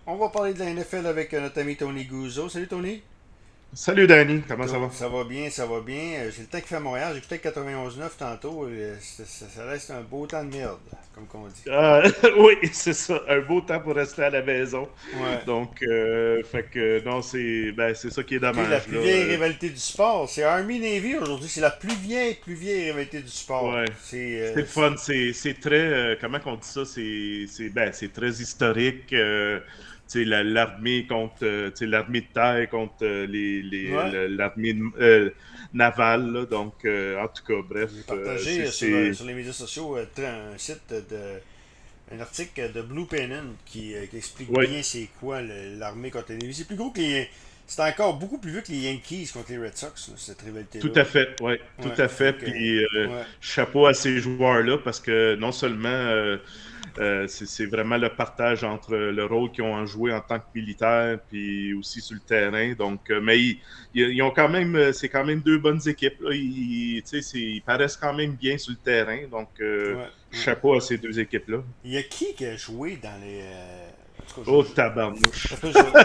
On va parler de la NFL avec notre ami Tony Guzzo. Salut Tony. Salut Danny, comment ça va? Ça va bien, ça va bien. J'ai le temps qu'il fait à Montréal. J'écoutais 91.9 tantôt. Ça reste un beau temps de merde, comme qu'on dit. Oui, c'est ça, un beau temps pour rester à la maison. Ouais. Donc, fait que non, c'est ça qui est OK, la dommage plus là. vieille rivalité du sport, c'est Army-Navy aujourd'hui. C'est la plus vieille rivalité du sport. Ouais, c'est le fun, c'est très, comment qu'on dit ça, c'est très historique. Tu sais, l'armée contre, tu sais, l'armée de terre contre Ouais. l'armée navale. Là. Donc, en tout cas, bref, J'ai c'est, partagé c'est, sur les médias sociaux un site un article de Blue Pennant qui explique ouais, bien c'est quoi l'armée contre les Navy. C'est plus gros que les. C'est encore beaucoup plus vieux que les Yankees contre les Red Sox, là, cette tout rivalité-là. à fait, ouais, tout Ouais, à fait fait. que. Puis Ouais. chapeau à ces joueurs-là parce que non seulement c'est vraiment le partage entre le rôle qu'ils ont joué en tant que militaire puis aussi sur le terrain. Donc, mais ils ont quand même, c'est quand même deux bonnes équipes. Là. Ils paraissent quand même bien sur le terrain. Donc, Ouais, ouais. chapeau à ces deux équipes-là. Il y a qui a joué dans les. En tout cas, Oh tabarnouche.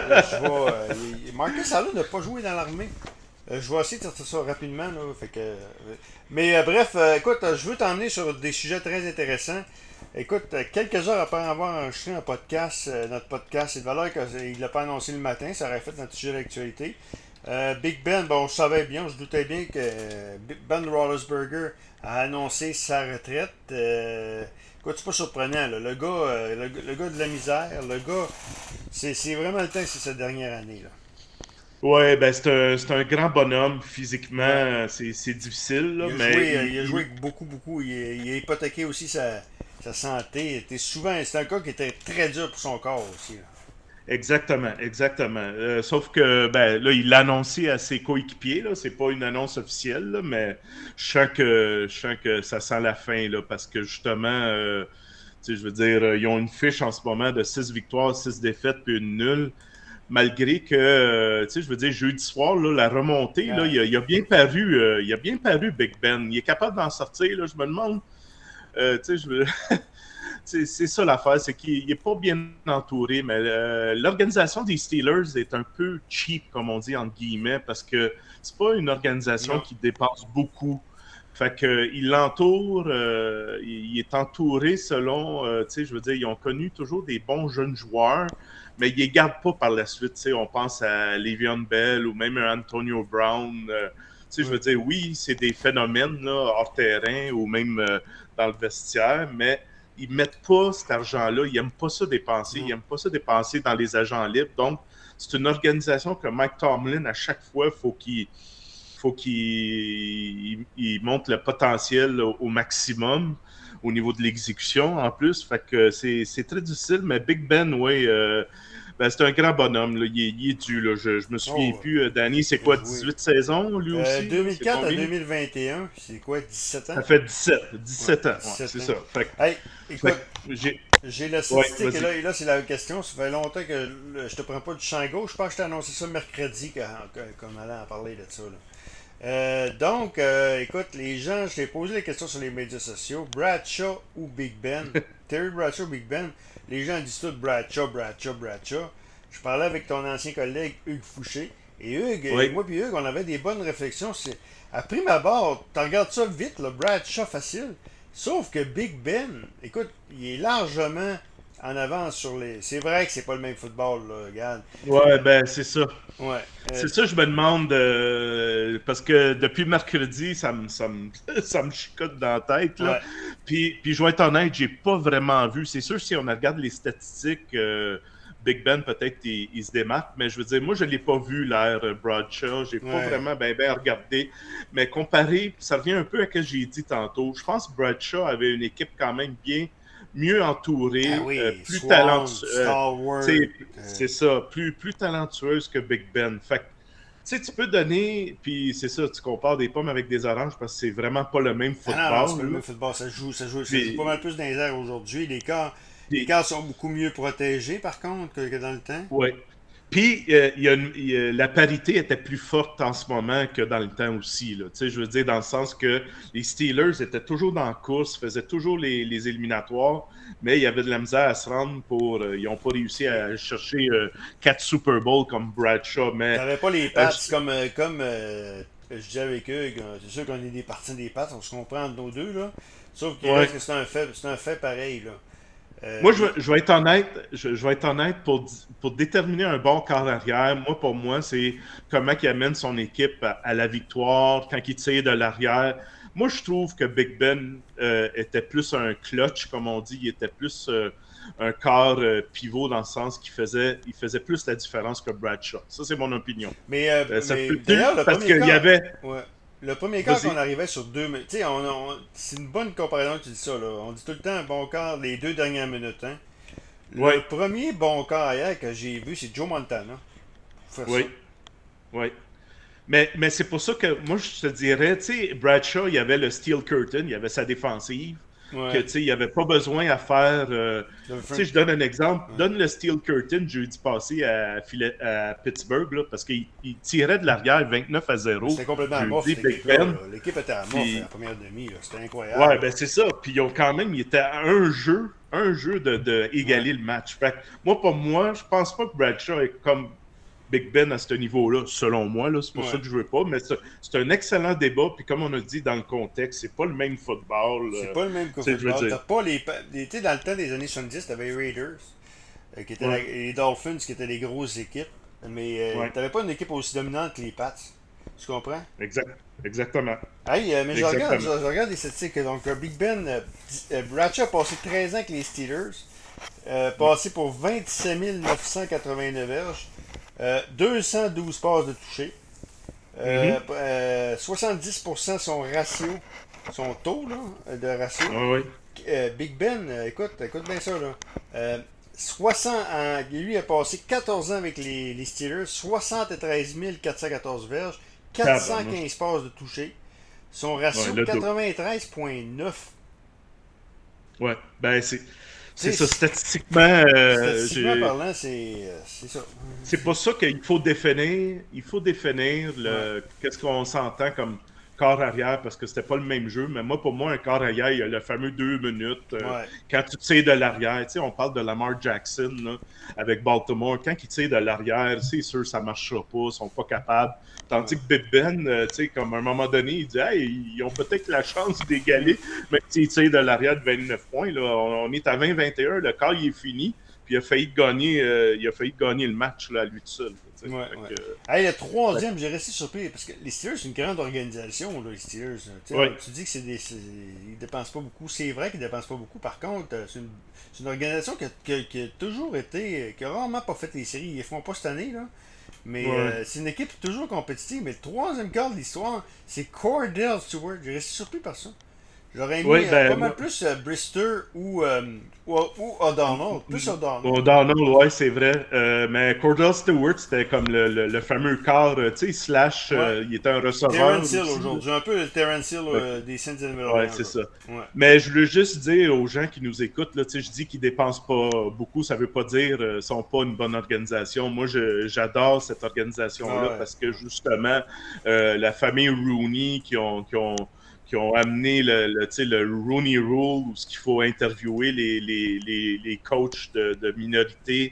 Marcus Allen n'a pas joué dans l'armée. Je vais essayer de sortir ça rapidement. Là, fait que, mais bref, écoute, je veux t'emmener sur des sujets très intéressants. Écoute, quelques heures après avoir enregistré un podcast, notre podcast, c'est de valeur qu'il ne l'a pas annoncé le matin, ça aurait fait notre sujet d'actualité. Big Ben, bon, on savait bien, on se doutait bien que Ben Roethlisberger a annoncé sa retraite. Écoute, c'est pas surprenant, là. Le gars de la misère, le gars, c'est vraiment le temps que c'est sa dernière année, là. Ouais, ben c'est un grand bonhomme Ouais. physiquement, c'est difficile là, mais Il a joué beaucoup, beaucoup. Il a hypothéqué aussi sa santé. C'est un gars qui était très dur pour son corps aussi, là. exactement, exactement. Sauf que ben là, il l'a annoncé à ses coéquipiers, là. C'est pas une annonce officielle, là, mais je sens que ça sent la fin, là, parce que justement, tu sais, je veux dire, ils ont une fiche en ce moment de 6 victoires, 6 défaites, puis une nulle. Malgré que, tu sais, je veux dire, jeudi soir, là, la remontée, là, Ouais. il a bien paru Big Ben. Il est capable d'en sortir, là, je me demande. Tu sais, c'est ça l'affaire, c'est qu'il n'est pas bien entouré, mais l'organisation des Steelers est un peu cheap, comme on dit, entre guillemets, parce que c'est pas une organisation Non. qui dépense beaucoup. Fait que il l'entoure, il est entouré selon, tu sais, je veux dire, ils ont connu toujours des bons jeunes joueurs, mais ils les gardent pas par la suite. Tu sais, on pense à Le'Veon Bell ou même à Antonio Brown. Tu sais, je veux Ouais. dire, oui, c'est des phénomènes là, hors terrain ou même dans le vestiaire, mais ils mettent pas cet argent-là. Ils n'aiment pas ça dépenser. Ils Non. n'aiment pas ça dépenser dans les agents libres. Donc, c'est une organisation que Mike Tomlin, à chaque fois, faut qu'il monte le potentiel au maximum au niveau de l'exécution en plus. Fait que c'est très difficile, mais Big Ben, oui, ben, c'est un grand bonhomme. Là. Il est dû. Là. Je me souviens Oh, plus. Danny, c'est il a quoi, joué. 18 saisons, lui aussi? Là? C'est 2004 à combien? 2021, c'est quoi, 17 ans? Ça fait 17. Ouais, 17 ans, ouais, 17 c'est ans. ça. Hey, Fait écoute, que j'ai... j'ai la Ouais, statistique vas-y. et là c'est la question. Ça fait longtemps que je te prends pas du champ gauche. Je pense que je t'ai annoncé ça mercredi qu'on allait en parler de ça, là. Écoute, les gens, je t'ai posé la question sur les médias sociaux. Bradshaw ou Big Ben? Terry Bradshaw ou Big Ben? Les gens disent tout Bradshaw, Bradshaw, Bradshaw. Je parlais avec ton ancien collègue Hugues Fouché. Et Hugues, et Oui. moi puis Hugues, on avait des bonnes réflexions. À prime abord, tu regardes ça vite, le Bradshaw facile. Sauf que Big Ben, écoute, il est largement en avance sur les. C'est vrai que c'est pas le même football, là, regarde. Ouais, ben c'est ça. Ouais. C'est ça, je me demande, parce que depuis mercredi, ça me chicote dans la tête, là. Ouais. Puis je vais être honnête, j'ai pas vraiment vu. C'est sûr, si on regarde les statistiques, Big Ben, peut-être, il se démarque, mais je veux dire, moi, je l'ai pas vu, l'ère Bradshaw. J'ai pas Ouais. vraiment ben regardé. Mais comparé, ça revient un peu à ce que j'ai dit tantôt. Je pense que Bradshaw avait une équipe quand même bien mieux Ah entourée, oui, plus Swan, talentueuse. Stalwart. C'est ça, plus talentueuse que Big Ben. Fait que, tu sais, tu peux donner, puis c'est ça, tu compares des pommes avec des oranges parce que c'est vraiment pas le même Ah non, non, c'est pas le football. Là. même football. Ça joue pas Puis, mal plus dans les airs aujourd'hui. Les puis, cas sont beaucoup mieux protégés, par contre, que dans le temps. ouais. Puis, la parité était plus forte en ce moment que dans le temps aussi. Là. Je veux dire, dans le sens que les Steelers étaient toujours dans la course, faisaient toujours les éliminatoires, mais il y avait de la misère à se rendre pour... ils n'ont pas réussi à chercher 4 Super Bowls comme Bradshaw, mais... T'avais pas les Pats comme je disais avec eux, c'est sûr qu'on est des partisans des Pats, on se comprend entre nos deux, là. Sauf qu'il ouais. reste que c'est un fait pareil, là. Moi, Les- je vais être honnête, je vais être honnête pour déterminer un bon quart arrière. Moi, pour moi, c'est comment il amène son équipe à la victoire, quand il tire de l'arrière. Moi, je trouve que Big Ben était plus un clutch, comme on dit. Il était plus un quart pivot dans le sens il faisait plus la différence que Bradshaw. Ça, c'est mon opinion. Ça mais peut d'ailleurs, le parce premier qu'il y quart, avait... ouais. Le premier quart qu'on Vas-y. arrivait sur 2 minutes, tu sais, c'est une bonne comparaison que tu dis ça, là. On dit tout le temps un bon quart les 2 dernières minutes, hein. Le Oui, premier bon quart hier que j'ai vu, c'est Joe Montana. Pour faire ça. oui, oui. Mais c'est pour ça que moi, je te dirais, tu sais, Bradshaw, il y avait le Steel Curtain, il y avait sa défensive, que, Ouais. tu sais, il n'y avait pas besoin à faire... Le tu sais, front. je donne un exemple. Ouais. Donne le Steel Curtain jeudi passé à Pittsburgh, là, parce qu'il tirait de l'arrière 29-0 C'était complètement amorphe, jeudi, cette Big équipe-là, là. Ben. L'équipe était amorphe à Puis, la première demi, là. C'était ouais, incroyable. ben c'est ça. Puis ils ont quand même, il était à un jeu de Ouais. égaler le match. Fait que moi, pour moi, je pense pas que Bradshaw est comme Big Ben à ce niveau-là, selon moi. Là, c'est pour ça Ouais. que je veux pas. Mais c'est un excellent débat. Puis comme on a dit dans le contexte, c'est pas le même football. C'est pas le même que Tu sais, je veux football. dire. T'as pas tu sais, dans le temps des années 70, t'avais les Raiders, qui étaient Ouais, les Dolphins, qui étaient des grosses équipes. Mais ouais, t'avais pas une équipe aussi dominante que les Pats. Tu comprends? exactement. Hey, mais je Exactement. regarde les statistiques. Donc, Big Ben, Bradshaw a passé 13 ans avec les Steelers. Passé pour 27 989 verges. 212 passes de toucher. Mhm. 70% son ratio, son taux là, de ratio. Ouais, ouais. Big Ben, écoute bien ça là. 60 lui a passé 14 ans avec les Steelers, 73 414 verges, Tabarnouche. 415 passes de toucher. Son Ouais, ratio le dos. 93,9. Ouais, ben c'est Tu ça. sais, Statistiquement, statistiquement parlant, c'est ça. c'est pour ça qu'il faut définir Ouais. qu'est-ce qu'on s'entend comme corps arrière, parce que c'était pas le même jeu. Mais moi, pour moi, un corps arrière, il y a le fameux 2 minutes. Ouais. Quand tu tires de l'arrière, tu sais, on parle de Lamar Jackson là, avec Baltimore. Quand il tire de l'arrière, c'est sûr ça marchera pas, ils sont pas capables. Tandis Ouais. que Big Ben, tu sais, comme à un moment donné, il dit hey, ils ont peut-être la chance d'égaler, mais s'ils tirent de l'arrière de 29 points, là, on est à 20-21, le quart il est fini. Puis il a failli gagner le match là, à lui tout seul. Ouais, ouais. Fait que, Hey, le troisième, j'ai resté surpris parce que les Steelers, c'est une grande organisation, là, les Steelers. Tu sais, ouais, tu dis que ils dépensent pas beaucoup. C'est vrai qu'ils dépensent pas beaucoup. Par contre, c'est une organisation qui a toujours été, qui a rarement pas fait les séries. Ils les font pas cette année, là. Mais ouais. c'est une équipe toujours compétitive. Mais le troisième quart de l'histoire, c'est Cordell Stewart. J'ai resté surpris par ça. J'aurais mis Oui, pas ben, mal plus Brister ou O'Donnell. Plus O'Donnell. O'Donnell, ouais, c'est vrai. Mais Cordell Stewart, c'était comme le fameux quart, tu sais, slash, Ouais. il était un receveur Terrence Hill aussi. Là. aujourd'hui. Un peu le Terrence Hill Ouais, des Saints de ouais, Nouvelle-Orléans, c'est là. ça. Ouais. Mais je voulais juste dire aux gens qui nous écoutent, là, tu sais, je dis qu'ils dépensent pas beaucoup, ça veut pas dire sont pas une bonne organisation. Moi, j'adore cette Ah organisation-là ouais. parce que justement, la famille Rooney qui ont amené tu sais, le Rooney Rule, où il faut interviewer les coachs de minorité.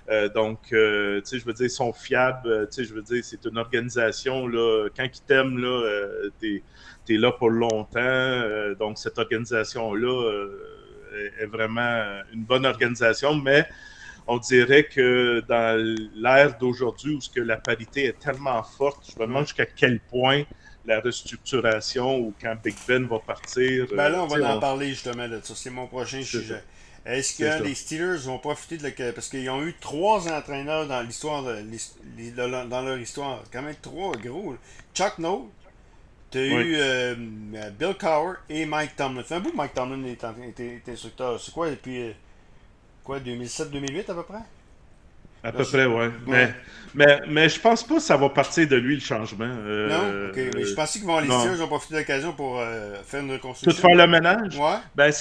Tu sais, je veux dire, ils sont fiables. Tu sais, je veux dire, c'est une organisation, là, quand ils t'aiment, là, t'es là pour longtemps. Donc, cette organisation-là est vraiment une bonne organisation, mais on dirait que dans l'ère d'aujourd'hui, où ce que la parité est tellement forte, je me demande Ouais. jusqu'à quel point la restructuration ou quand Big Ben va partir, Ben là, on tu sais, va en parler justement de ça. C'est mon prochain c'est ça. sujet. Est-ce C'est que ça. les Steelers vont profiter parce qu'ils ont eu trois entraîneurs dans l'histoire dans leur histoire. Quand même trois gros. Chuck Noll, t'as Oui. eu Bill Cowher et Mike Tomlin. Fait un bout que Mike Tomlin était instructeur. C'est quoi depuis quoi 2007-2008 à peu près? À Non, peu près, ouais. ouais. Mais je pense pas que ça va partir de lui, le changement. Non? OK. Mais je pensais qu'ils vont les Steelers Non. vont profiter de l'occasion pour faire une Tout reconstruction. faire le ménage? Ouais? Ben,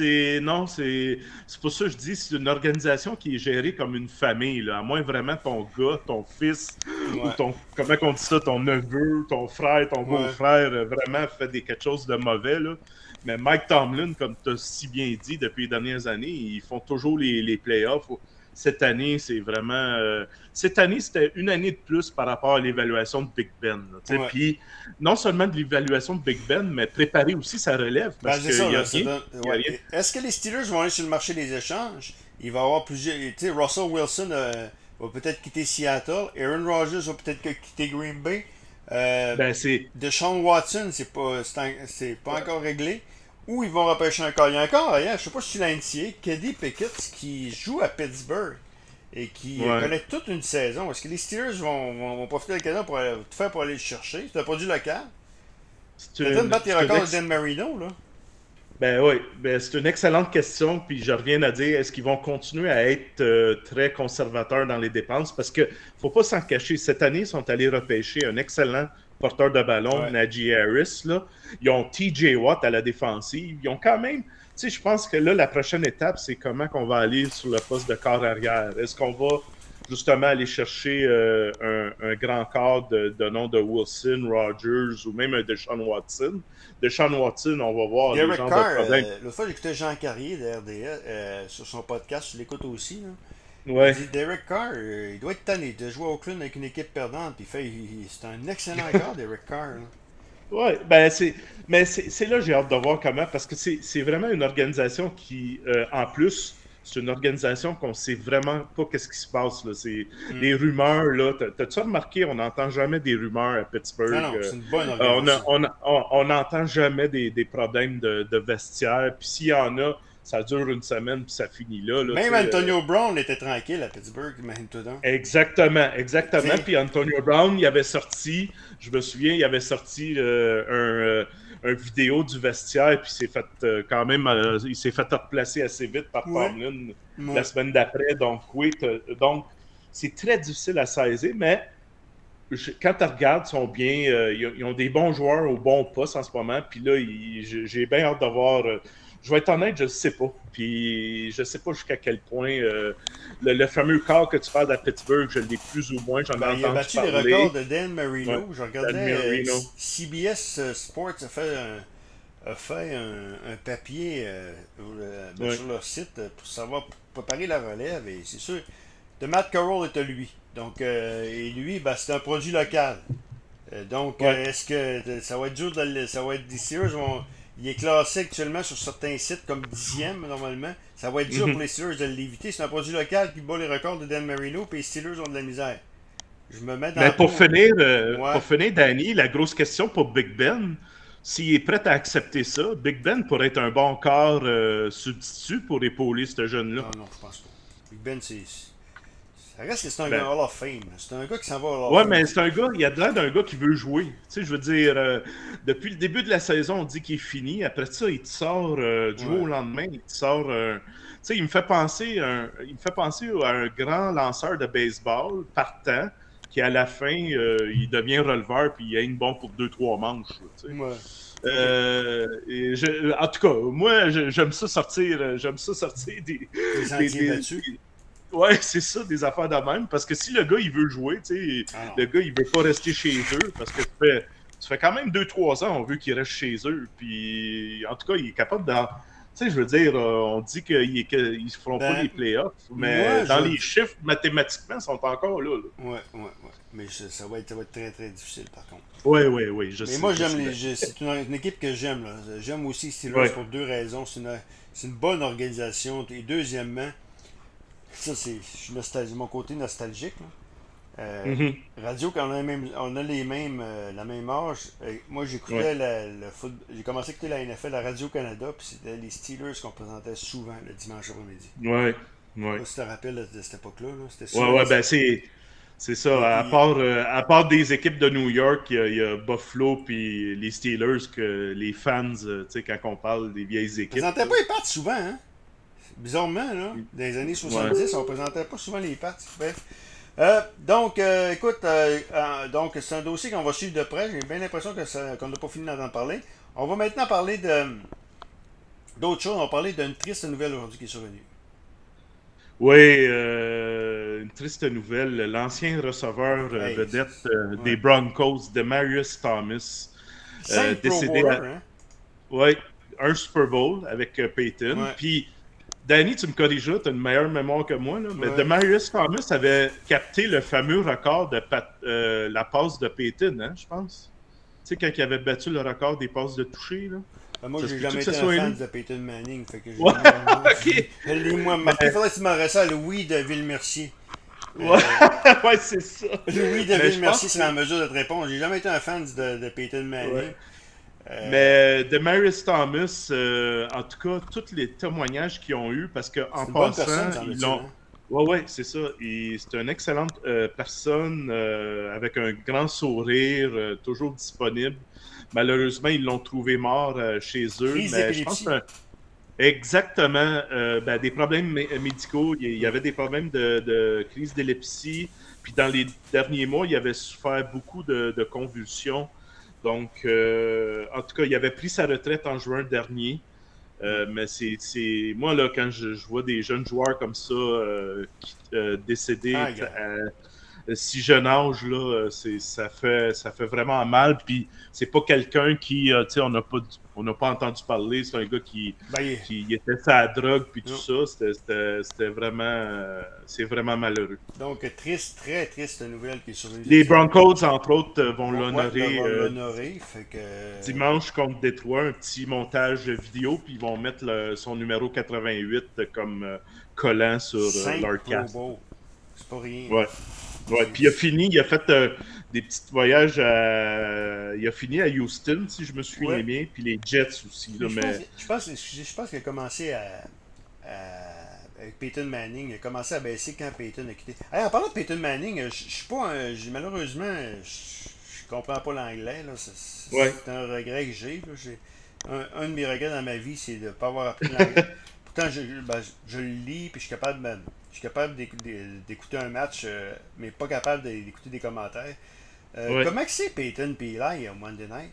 non, c'est pour ça que je dis, c'est une organisation qui est gérée comme une famille, là. À moins vraiment ton gars, ton fils, ou Ouais. comment on dit ça, ton neveu, ton frère, ton Ouais. beau-frère, vraiment fait quelque chose de mauvais, là. Mais Mike Tomlin, comme tu as si bien dit depuis les dernières années, ils font toujours les playoffs. Cette année, c'est vraiment. Cette année, c'était une année de plus par rapport à l'évaluation de Big Ben. Ouais. Puis, non seulement de l'évaluation de Big Ben, mais préparer aussi sa relève, Ben, parce c'est qu'il ça, n'y a là. rien. Il y a Ouais. rien. Est-ce que les Steelers vont aller sur le marché des échanges? Il va y avoir plusieurs. Tu sais, Russell Wilson va peut-être quitter Seattle. Aaron Rodgers va peut-être quitter Green Bay. Euh, Ben, c'est. Deshaun Watson, c'est pas encore réglé. Ou ils vont repêcher encore. Il y a encore, hein, je sais pas si tu l'as initié, Keddy Pickett qui joue à Pittsburgh et qui Ouais. connaît toute une saison. Est-ce que les Steelers vont profiter de l'occasion pour tout faire pour aller le chercher? C'est un produit local. C'est T'as de une, battre les c'est une records de ex- Dan Marino, là. Ben oui, ben, c'est une excellente question, puis je reviens à dire, est-ce qu'ils vont continuer à être très conservateurs dans les dépenses? Parce que faut pas s'en cacher, cette année, ils sont allés repêcher un excellent porteur de ballon, Ouais. Najee Harris, là. Ils ont TJ Watt à la défensive. Ils ont quand même, tu sais, je pense que là, la prochaine étape, c'est comment qu'on va aller sur le poste de corps arrière. Est-ce qu'on va justement aller chercher un grand corps de nom de Wilson, Rogers ou même un Deshaun Watson? Deshaun Watson, on va voir les Derek genres de Carr, problèmes. l'autre fois j'écoutais Jean Carrier de RDS sur son podcast, je l'écoute aussi. Là. Il Ouais. dit Derek Carr, il doit être tanné de jouer au Oakland avec une équipe perdante. Puis c'est un excellent gars, Derek Carr. Là. Ouais, ben c'est là que j'ai hâte de voir comment, parce que c'est vraiment une organisation qui, en plus, c'est une organisation qu'on sait vraiment pas qu'est-ce qui se passe, là. C'est Mm. les rumeurs, là. T'as-tu remarqué, on n'entend jamais des rumeurs à Non, Pittsburgh. non, c'est une bonne organisation. On n'entend jamais des problèmes de vestiaire. Puis s'il y en a, ça dure une semaine, puis ça finit là, tu Même sais. Antonio Brown était tranquille à Pittsburgh, imagine-toi donc. Exactement, exactement. T'sais, Puis Antonio Brown, il avait sorti, je me souviens, il avait sorti un vidéo du vestiaire, puis il s'est fait replacer assez vite par ouais, Tomlin la ouais. semaine d'après. Donc, oui, donc c'est très difficile à saisir, mais quand tu regardes, ils sont bien, ils ont des bons joueurs au bon poste en ce moment. Puis là, j'ai bien hâte de voir. Je vais être honnête, je ne sais pas. Puis je ne sais pas jusqu'à quel point le fameux corps que tu parles à Pittsburgh, je l'ai plus ou moins, j'en ai Ben, il a entendu battu les parler. records de Dan Ouais, Marino. Je Dan regardais Marino. CBS Sports a fait un papier Ouais. sur leur site pour savoir pour préparer la relève. Et c'est sûr, de Matt Corral est à lui. Donc, et lui, ben, c'est un produit local. Donc, Ouais. est-ce que ça va être dur ça va être des Steelers il est classé actuellement sur certains sites comme 10e normalement. Ça va être dur pour Mhm. les Steelers de l'éviter. C'est un produit local qui bat les records de Dan Marino, puis les Steelers ont de la misère. Je me mets dans Mais la peau. Ouais. pour finir, Danny, la grosse question pour Big Ben, s'il est prêt à accepter ça, Big Ben pourrait être un bon corps substitut pour épauler ce jeune-là. Non, non, je pense pas. Big Ben, ça reste que c'est un Ben, gars Hall of Fame. C'est un gars qui s'en va Hall of ouais, Fame. mais c'est un gars, il a de l'air d'un gars qui veut jouer. Tu sais, je veux dire, depuis le début de la saison, on dit qu'il est fini. Après ça, il te sort du jour Ouais. au lendemain, il te sort. Tu sais, il me fait penser à un grand lanceur de baseball partant qui, à la fin, il devient releveur puis il a une bombe pour deux, trois manches. Là, tu sais. Ouais. Ok. En tout cas, moi, j'aime ça sortir Des des, sentiers des- battus. ouais, c'est ça, des affaires de même. Parce que si le gars, il veut jouer, tu sais, Ah non. le gars, il veut pas rester chez eux. Parce que ça fait quand même 2-3 ans, on veut qu'il reste chez eux. Puis, en tout cas, il est capable de. Tu sais, je veux dire, on dit qu'ils ne feront pas Ben, les playoffs, mais moi, dans les chiffres, mathématiquement, ils sont encore là. Ouais, ouais, ouais. Mais ça va être très, très difficile, par contre. Oui, oui, oui, je Mais sais. moi, Je sais. c'est une équipe que j'aime, là. J'aime aussi Steelers Ouais. pour deux raisons. C'est une bonne organisation. Et deuxièmement, ça, je suis mon côté nostalgique, là. Mhm. Radio, quand on a la même âge, moi Ouais. j'écoutais le foot, j'ai commencé à écouter la NFL à Radio-Canada, puis c'était les Steelers qu'on présentait souvent le dimanche après-midi. Ouais. Je sais Ouais. pas si tu te rappelles de cette époque-là, là. C'était Ouais, souvent ouais, les. ben c'est Et ça. puis, À part des équipes de New York, il y a Buffalo puis les Steelers que les fans, tu sais, quand on parle des vieilles ils équipes. présentaient Là. pas les pattes souvent, hein? Bizarrement, là, dans les années Ouais. 70, on présentait pas souvent les Pats. Bref. Donc, écoute, donc c'est un dossier qu'on va suivre de près. J'ai bien l'impression qu'on n'a pas fini d'en parler. On va maintenant parler d'autres choses. On va parler d'une triste nouvelle aujourd'hui qui est survenue. Oui, une triste nouvelle. L'ancien receveur Hey, vedette ouais. des Broncos, Demarius Thomas, 5 Pro décédé Bowlers, à hein? ouais, un Super Bowl avec Peyton. Ouais, Puis, Danny, tu me corrigeras, tu as une meilleure mémoire que moi, là, mais ouais. Demarius Thomas avait capté le fameux record de la passe de Peyton, hein, je pense. Tu sais, quand il avait battu le record des passes de toucher, là. Moi, Ça se j'ai peut-tu jamais que ce été un soit fan lui? de Peyton Manning. Fait que Ouais, ok. je l'ai moi Mais, marqué. Faudrait que tu m'en ça à Louis de Villemercier. ouais, Euh, ouais, c'est ça. Louis de Mais je Villemercier, pense c'est que. en mesure de te répondre. J'ai jamais été un fan de Peyton Manning. Ouais. Euh, Mais Demarius Thomas, en tout cas, tous les témoignages qu'ils ont eu, parce qu'en c'est une bonne personne, passant, ils semble-t-il. l'ont. Hein? Ouais, ouais, c'est ça. C'est une excellente personne avec un grand sourire, toujours disponible. Malheureusement, ils l'ont trouvé mort chez eux, Crise mais je pense d'épilepsie. que exactement ben, des problèmes médicaux. Il y avait des problèmes de crise d'épilepsie. Puis dans les derniers mois, il avait souffert beaucoup de convulsions. Donc, en tout cas, il avait pris sa retraite en juin dernier. Mais moi, là, quand je vois des jeunes joueurs comme ça décédés Ah, gars. si jeune âge, là, ça fait vraiment mal. Puis c'est pas quelqu'un qui, tu sais, on n'a pas entendu parler. C'est un gars Ben, qui était sur la drogue puis tout non. ça. C'était vraiment, c'est vraiment malheureux. Donc, triste, très triste nouvelle qui est survenue cette Les semaine. Broncos, entre autres, vont Ouais, ben, l'honorer va l'honorer. Fait que. dimanche contre Détroit, un petit montage vidéo, puis ils vont mettre son numéro 88 comme collant sur 5 leur Pro casque. Bowl. C'est pas rien. Ouais. Ouais, puis il a fait des petits voyages il a fini à Houston, si je me souviens Ouais. bien, puis les Jets aussi, là, Mais mais... je pense qu'il a commencé avec Peyton Manning. Il a commencé à baisser quand Peyton a quitté. Hey, en parlant de Peyton Manning, je suis pas malheureusement, je comprends pas l'anglais. Là. Ouais, C'est un regret que j'ai. Là. Un de mes regrets dans ma vie, c'est de ne pas avoir appris l'anglais. Pourtant, je le lis, puis je suis capable d'écouter un match, mais pas capable d'écouter des commentaires. ouais. Comment que c'est Peyton et Eli au Monday Night?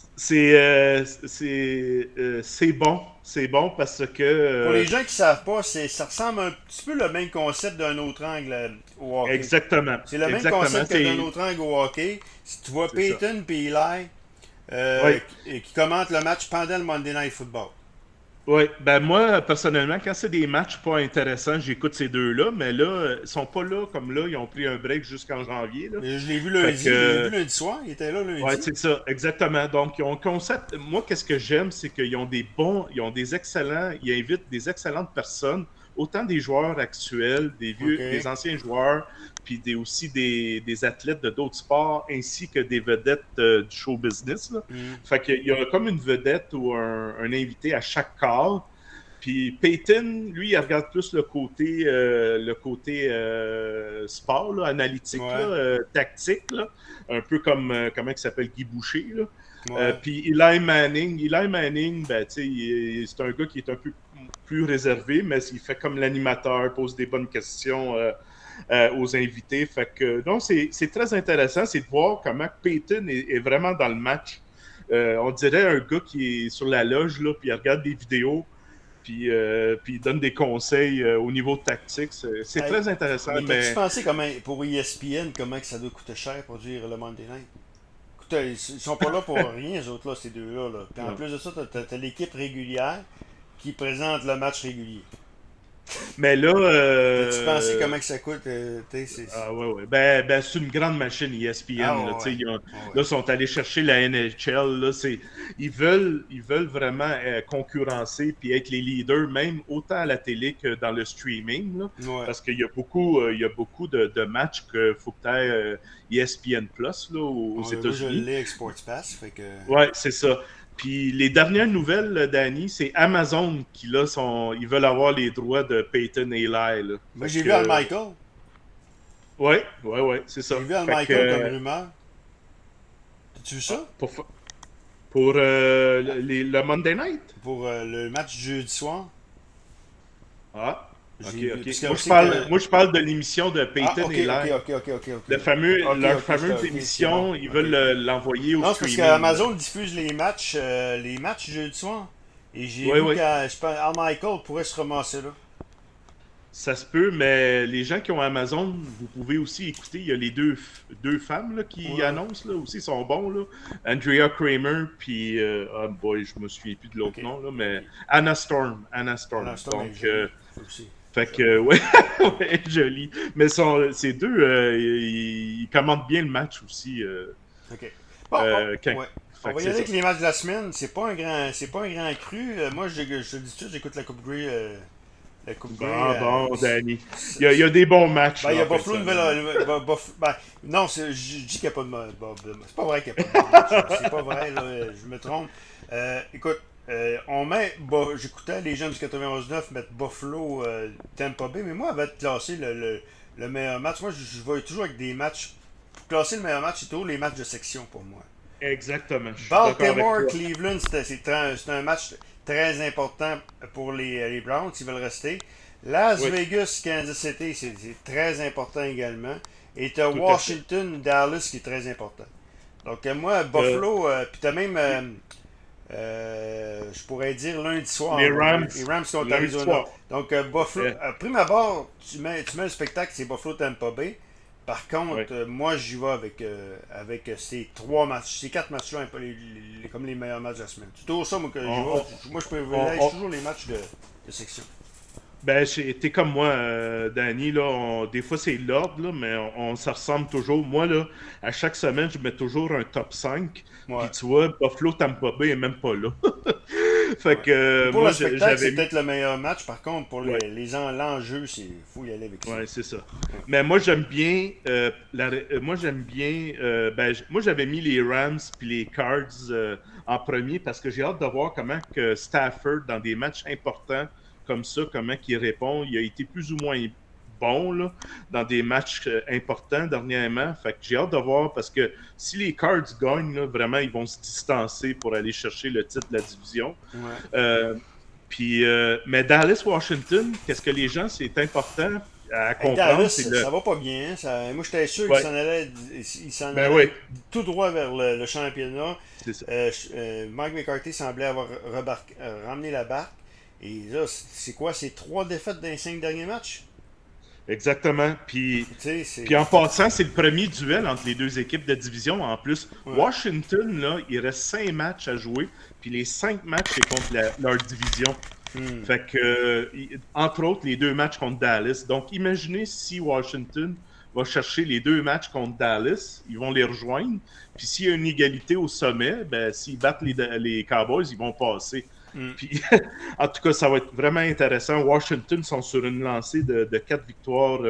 C'est bon parce que... Pour les gens qui savent pas, ça ressemble un petit peu le même concept d'un autre angle au hockey. exactement, C'est le même exactement, concept que d'un autre angle au hockey. Si tu vois c'est ça. Peyton et Eli Ouais. qui commentent le match pendant le Monday Night Football. Oui, ben moi, personnellement, quand c'est des matchs pas intéressants, j'écoute ces deux-là, mais là, ils sont pas là comme là, ils ont pris un break jusqu'en janvier, là. Je l'ai vu Fait lundi, que, soir, il était là ouais, lundi. c'est ça, exactement. Donc, ils ont un concept. Moi, qu'est-ce que j'aime, c'est qu'ils ont ils ont des excellents, ils invitent des excellentes personnes, autant des joueurs actuels, OK. des anciens joueurs, puis aussi des athlètes de d'autres sports, ainsi que des vedettes du show business, là. Hmm. Fait qu'il y a comme une vedette ou un invité à chaque call. Puis Peyton, lui, il regarde plus le côté sport, là, analytique, là, Ouais. tactique, là, un peu comme, comment il s'appelle, Guy Boucher. Là. Ouais. Puis Eli Manning, ben, c'est un gars qui est un peu plus réservé, mais il fait comme l'animateur, pose des bonnes questions aux invités. Fait que, donc, c'est très intéressant, c'est de voir comment Peyton est vraiment dans le match. On dirait un gars qui est sur la loge, là, puis il regarde des vidéos, puis il donne des conseils au niveau tactique. C'est Hey, très intéressant, mais t'as-tu mais pensé pour ESPN comment que ça doit coûter cher pour dire le Monday Night? Écoute, ils sont pas là pour rien, les autres, là, ces deux-là. Là. Puis en non. plus de ça, t'as l'équipe régulière qui présente le match régulier. Mais là, T'as-tu pensé comment que ça coûte? ah ouais, ouais. Ben, c'est une grande machine Ah ESPN. Là, ouais, ouais. là, Ah ouais. ils sont allés chercher la NHL. Là, ils veulent vraiment concurrencer puis être les leaders, même autant à la télé que dans le streaming. Là, Ouais. parce qu'il y a beaucoup de matchs qu'il faut que tu aies ESPN Plus là, aux Moi, je États-Unis. l'ai avec Sports Pass, fait que... Ouais, c'est ça. Puis les dernières nouvelles, Danny, c'est Amazon qui là ils veulent avoir les droits de Peyton et Eli. Là. Moi, Fait j'ai vu Al que, Michael. ouais, c'est ça. J'ai vu Al Fait que Michael comme rumeur. T'as-tu vu ça? pour le Monday Night. Pour le match du jeudi soir? Ah, ok, J'ai vu, ok. parce que Moi, je sais que... moi, je parle de l'émission de Ah, Peyton ok, et ok, Lyle. ok, ok, ok, ok. Leur Ok, fameuse c'est bon. émission, ils Ok. veulent l'envoyer au Non, c'est parce streaming. qu'Amazon diffuse les matchs jeudi soir. Et j'ai Oui, vu oui. qu'Al Michael pourrait se ramasser là. Ça se peut, mais les gens qui ont Amazon, vous pouvez aussi écouter. Il y a les deux femmes là, qui Ouais, annoncent là, aussi, sont bons. Là. Andrea Kramer, puis, oh boy, je me souviens plus de l'autre ok. nom, là, mais Et Anna Storm. Anna Anna Storm. Storm est Donc, jolie aussi. fait Jolie. que, ouais, ouais, joli. Mais ces deux, ils commentent bien le match aussi. Ok. Bon, Quand... ouais. On Fait va que y c'est aller ça. avec les matchs de la semaine. C'est pas un grand cru. Moi, je te dis tout, j'écoute la Coupe Grey. La Coupe Grey. Bon, bon, Danny. Il y a des bons matchs Ben, il y là, a en fin de Buffalo, semaine. Ben, non, je dis qu'il n'y a pas de c'est pas vrai qu'il n'y a pas de bon match. Là. C'est pas vrai, là, je me trompe. Écoute, j'écoutais les gens du 91-9 mettre Buffalo Tampa Bay, mais moi, avant de classer le meilleur match, moi, je vais toujours avec des matchs. Pour classer le meilleur match, c'est toujours les matchs de section pour moi. Exactement, je suis d'accord avec toi. Baltimore-Cleveland, c'est un match très important pour les Browns s'ils veulent rester. Las Oui, Vegas, Kansas City, c'est très important également. Et tu as tout à fait. Washington, Dallas qui est très important. Donc moi, Euh, Buffalo, puis tu as même, les, je pourrais dire lundi soir, les donc, Rams, les Rams contre lundi Arizona. soir. Donc Buffalo, Euh, prime abord, tu mets le spectacle, c'est Buffalo Tampa Bay. Par oui. contre, moi, j'y vais avec ces trois matchs, ces quatre matchs-là, un peu comme les meilleurs matchs de la semaine. C'est toujours ça, moi, que j'y On, vais. on, Moi, je on, privilège on- toujours les matchs de section. Ben, t'es comme moi, Danny, là, des fois c'est l'ordre, là, mais ça ressemble toujours. Moi, là, à chaque semaine, je mets toujours un top 5. Puis Ouais, tu vois, Buffalo Tampa Bay est même pas là. Fait ouais. que Mais pour le moi, spectacle, j'avais c'est mis. peut-être le meilleur match. Par contre, pour Ouais, l'enjeu, c'est faut y aller avec ça. ouais, c'est ça. Ouais. Mais moi, j'aime bien. Moi, j'aime bien. Moi, j'avais mis les Rams puis les Cards en premier parce que j'ai hâte de voir comment que Stafford, dans des matchs importants comme ça, comment il répond. Il a été plus ou moins bon là, dans des matchs importants dernièrement. Fait que j'ai hâte de voir parce que si les Cards gagnent, là, vraiment, ils vont se distancer pour aller chercher le titre de la division. Ouais. Euh, mais Dallas-Washington, qu'est-ce que les gens, c'est important à Hey, comprendre, c'est Dallas, le. ça va pas bien. Moi, j'étais sûr Ouais, qu'il s'en ben oui, allait tout droit vers le championnat. c'est ça. Mike McCarthy semblait avoir ramené la barque. Et là, c'est quoi? C'est trois défaites dans les cinq derniers matchs? Exactement. Tu sais, c'est... Puis en passant, c'est le premier duel entre les deux équipes de division. En plus, Ouais. Washington, là, il reste 5 matchs à jouer. Puis les 5 matchs, c'est contre leur division. Hmm. Fait que, entre autres, les 2 matchs contre Dallas. Donc, imaginez si Washington va chercher les 2 matchs contre Dallas, ils vont les rejoindre. Puis s'il y a une égalité au sommet, ben, s'ils battent les Cowboys, ils vont passer. Hmm. Puis, en tout cas, ça va être vraiment intéressant. Washington sont sur une lancée de 4 victoires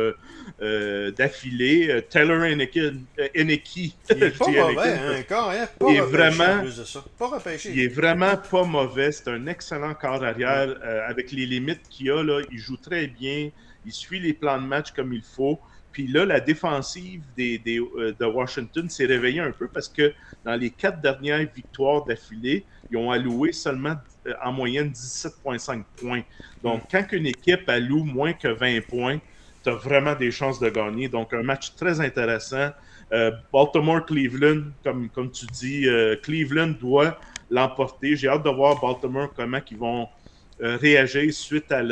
d'affilée. Taylor Heineke, Il est je pas dis mauvais, Heineken, hein, encore, hein? il Pas est repêché en vraiment plus de ça. Pas il repêché. est vraiment pas mauvais. C'est un excellent corps Ouais. arrière. Avec les limites qu'il a, là, il joue très bien. Il suit les plans de match comme il faut. Puis là, la défensive de Washington s'est réveillée un peu parce que dans les 4 dernières victoires d'affilée, ils ont alloué seulement en moyenne 17,5 points. Hmm. Donc, quand une équipe alloue moins que 20 points, tu as vraiment des chances de gagner. Donc, un match très intéressant. Baltimore-Cleveland, comme tu dis, Cleveland doit l'emporter. J'ai hâte de voir Baltimore comment ils vont réagir suite à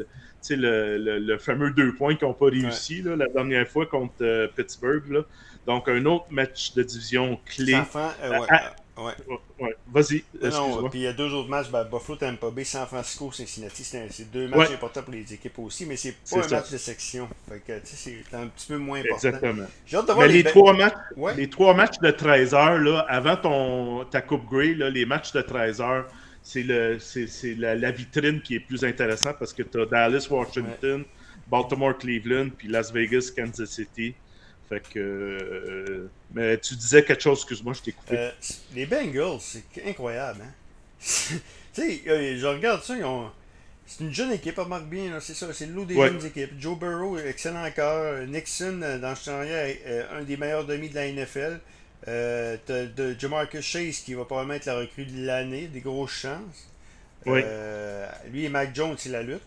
le fameux 2 points qu'ils n'ont pas Ouais. réussi là, la dernière fois contre Pittsburgh. Là. Donc, un autre match de division San clé. Fran, Euh, ouais. ah, Ouais. ouais. Vas-y, Non, non, excuse-moi. puis il y a deux autres matchs, Buffalo, Tampa Bay, San Francisco, Cincinnati. C'est deux matchs Ouais, importants pour les équipes aussi, mais c'est c'est pas un ça. match de section. Fait que, tu sais, c'est un petit peu moins important. Exactement. J'ai hâte de voir Mais les... Ouais. les 3 matchs de 13 heures, là, avant ta Coupe Grey, là, les matchs de 13 heures, c'est la vitrine qui est plus intéressante parce que tu as Dallas, Ouais. Washington, Baltimore, Cleveland, puis Las Vegas, Kansas City. Fait que. Mais tu disais quelque chose, excuse-moi, je t'ai coupé. Les Bengals, c'est incroyable, hein? Tu sais, je regarde ça, c'est une jeune équipe, remarque bien, là, c'est ça, c'est le lot des Ouais, jeunes équipes. Joe Burrow, excellent cœur. Nixon, dans ce temps-là, un des meilleurs demi de la NFL. T'as de Jamarcus Chase qui va probablement être la recrue de l'année, des grosses chances. ouais, Lui et Mac Jones, c'est la lutte.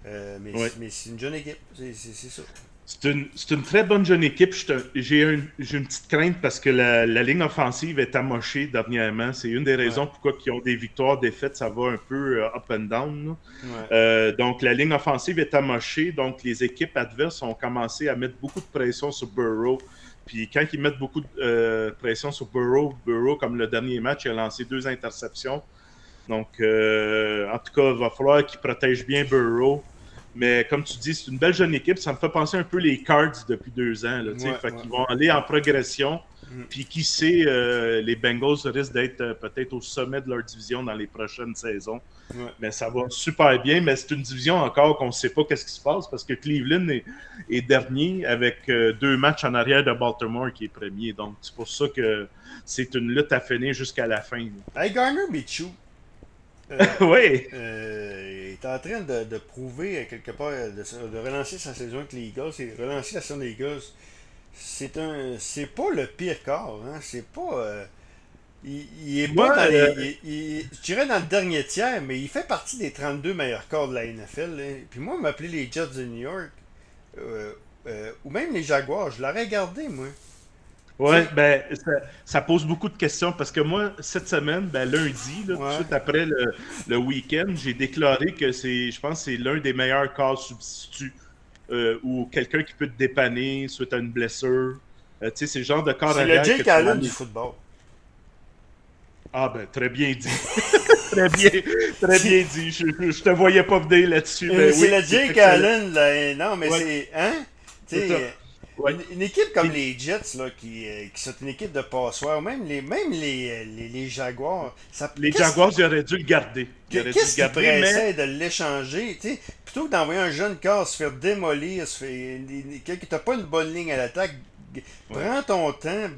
Mais c'est une jeune équipe, c'est ça. C'est une très bonne jeune équipe. J'ai une petite crainte parce que la ligne offensive est amochée dernièrement. C'est une des raisons pourquoi ils ont des victoires, défaites, ça va un peu up and down. Donc, la ligne offensive est amochée. Donc, les équipes adverses ont commencé à mettre beaucoup de pression sur Burrow. Puis quand ils mettent beaucoup de pression sur Burrow, comme le dernier match, il a lancé 2 interceptions. Donc, en tout cas, il va falloir qu'ils protègent bien Burrow. Mais comme tu dis, c'est une belle jeune équipe. Ça me fait penser un peu les Cards depuis 2 ans. Fait qu'ils vont aller en progression. Puis qui sait, les Bengals risquent d'être peut-être au sommet de leur division dans les prochaines saisons. Mais ça va super bien. Mais c'est une division encore qu'on ne sait pas qu'est-ce qui se passe parce que Cleveland est dernier avec 2 matchs en arrière de Baltimore qui est premier. Donc c'est pour ça que c'est une lutte à finir jusqu'à la fin. Hey, Garner Minshew. Oui. Il est en train de prouver quelque part, de relancer sa saison avec les Eagles, et relancer la saison des Eagles. C'est pas le pire quart, hein. C'est pas. Il est pas dans les. Je dirais dans le dernier tiers, mais il fait partie des 32 meilleurs quarts de la NFL. Hein. Puis moi, m'appeler les Jets de New York, ou même les Jaguars, je l'aurais gardé, moi. Ouais, ben, ça pose beaucoup de questions parce que moi, cette semaine, lundi, tout de suite après le week-end, j'ai déclaré que je pense que c'est l'un des meilleurs cas substituts ou quelqu'un qui peut te dépanner suite à une blessure. Tu sais, c'est le genre de corps arrière. C'est le Jake Allen du football. Ah ben, très bien dit. très bien dit. Je te voyais pas venir là-dessus. C'est le Jake Allen, là. Non, mais c'est... Hein? Tu sais... Une équipe comme les Jets, là, qui sont une équipe de passoires, même les Jaguars. Les Jaguars, j'aurais dû le garder. Qu'est-ce qui pressait de l'échanger? Plutôt que d'envoyer un jeune corps se faire démolir, que t'as pas une bonne ligne à l'attaque, prends ton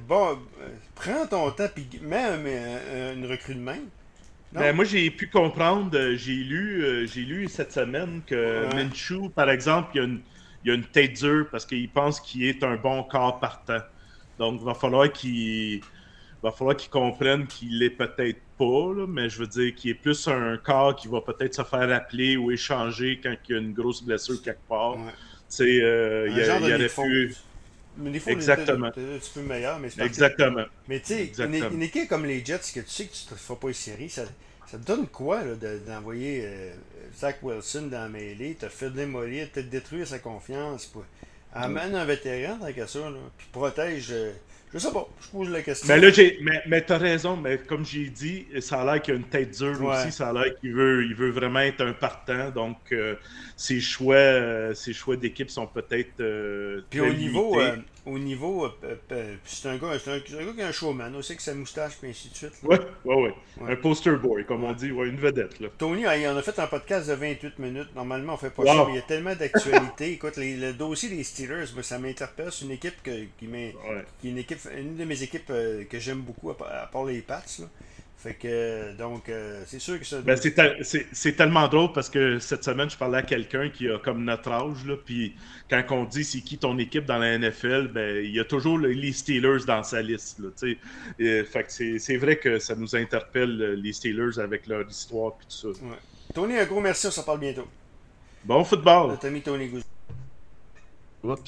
temps, puis mets une recrue de même. Ben, moi, j'ai pu comprendre, j'ai lu cette semaine que Minshew, par exemple, il y a une tête dure parce qu'il pense qu'il est un bon corps partant. Donc, il va falloir qu'il comprenne qu'il l'est peut-être pas, là, mais je veux dire qu'il est plus un corps qui va peut-être se faire appeler ou échanger quand il y a une grosse blessure quelque part. Il aurait pu... Mais des fois, exactement. un petit peu meilleur, mais c'est exactement. Mais tu sais, une équipe comme les Jets, que tu sais que tu ne te feras pas les séries, ça te donne quoi là, d'envoyer Zach Wilson dans la mêlée, te faire démolir, te détruire sa confiance, amène un vétéran tant qu'à ça, là, puis protège. Je sais pas, je pose la question. Mais là, mais t'as raison, mais comme j'ai dit, ça a l'air qu'il y a une tête dure aussi, ça a l'air qu'il veut vraiment être un partant, donc ses choix d'équipe sont peut-être puis au niveau c'est un gars qui a un showman, aussi avec sa moustache, puis ainsi de suite. Ouais. Un poster boy, comme on dit, une vedette. Là. Tony, on a fait un podcast de 28 minutes, normalement on fait pas ça, mais il y a tellement d'actualités. Écoute, le dossier des Steelers, ça m'interpelle, c'est une équipe qui est une de mes équipes que j'aime beaucoup, à part les Pats, là. Fait que, donc, c'est sûr que ça... c'est tellement drôle parce que cette semaine, je parlais à quelqu'un qui a comme notre âge, là, puis quand on dit c'est qui ton équipe dans la NFL, il y a toujours les Steelers dans sa liste, là, fait que c'est vrai que ça nous interpelle, les Steelers, avec leur histoire et tout ça. Ouais. Tony, un gros merci, on se parle bientôt. Bon football! Notre ami Tony Gouze.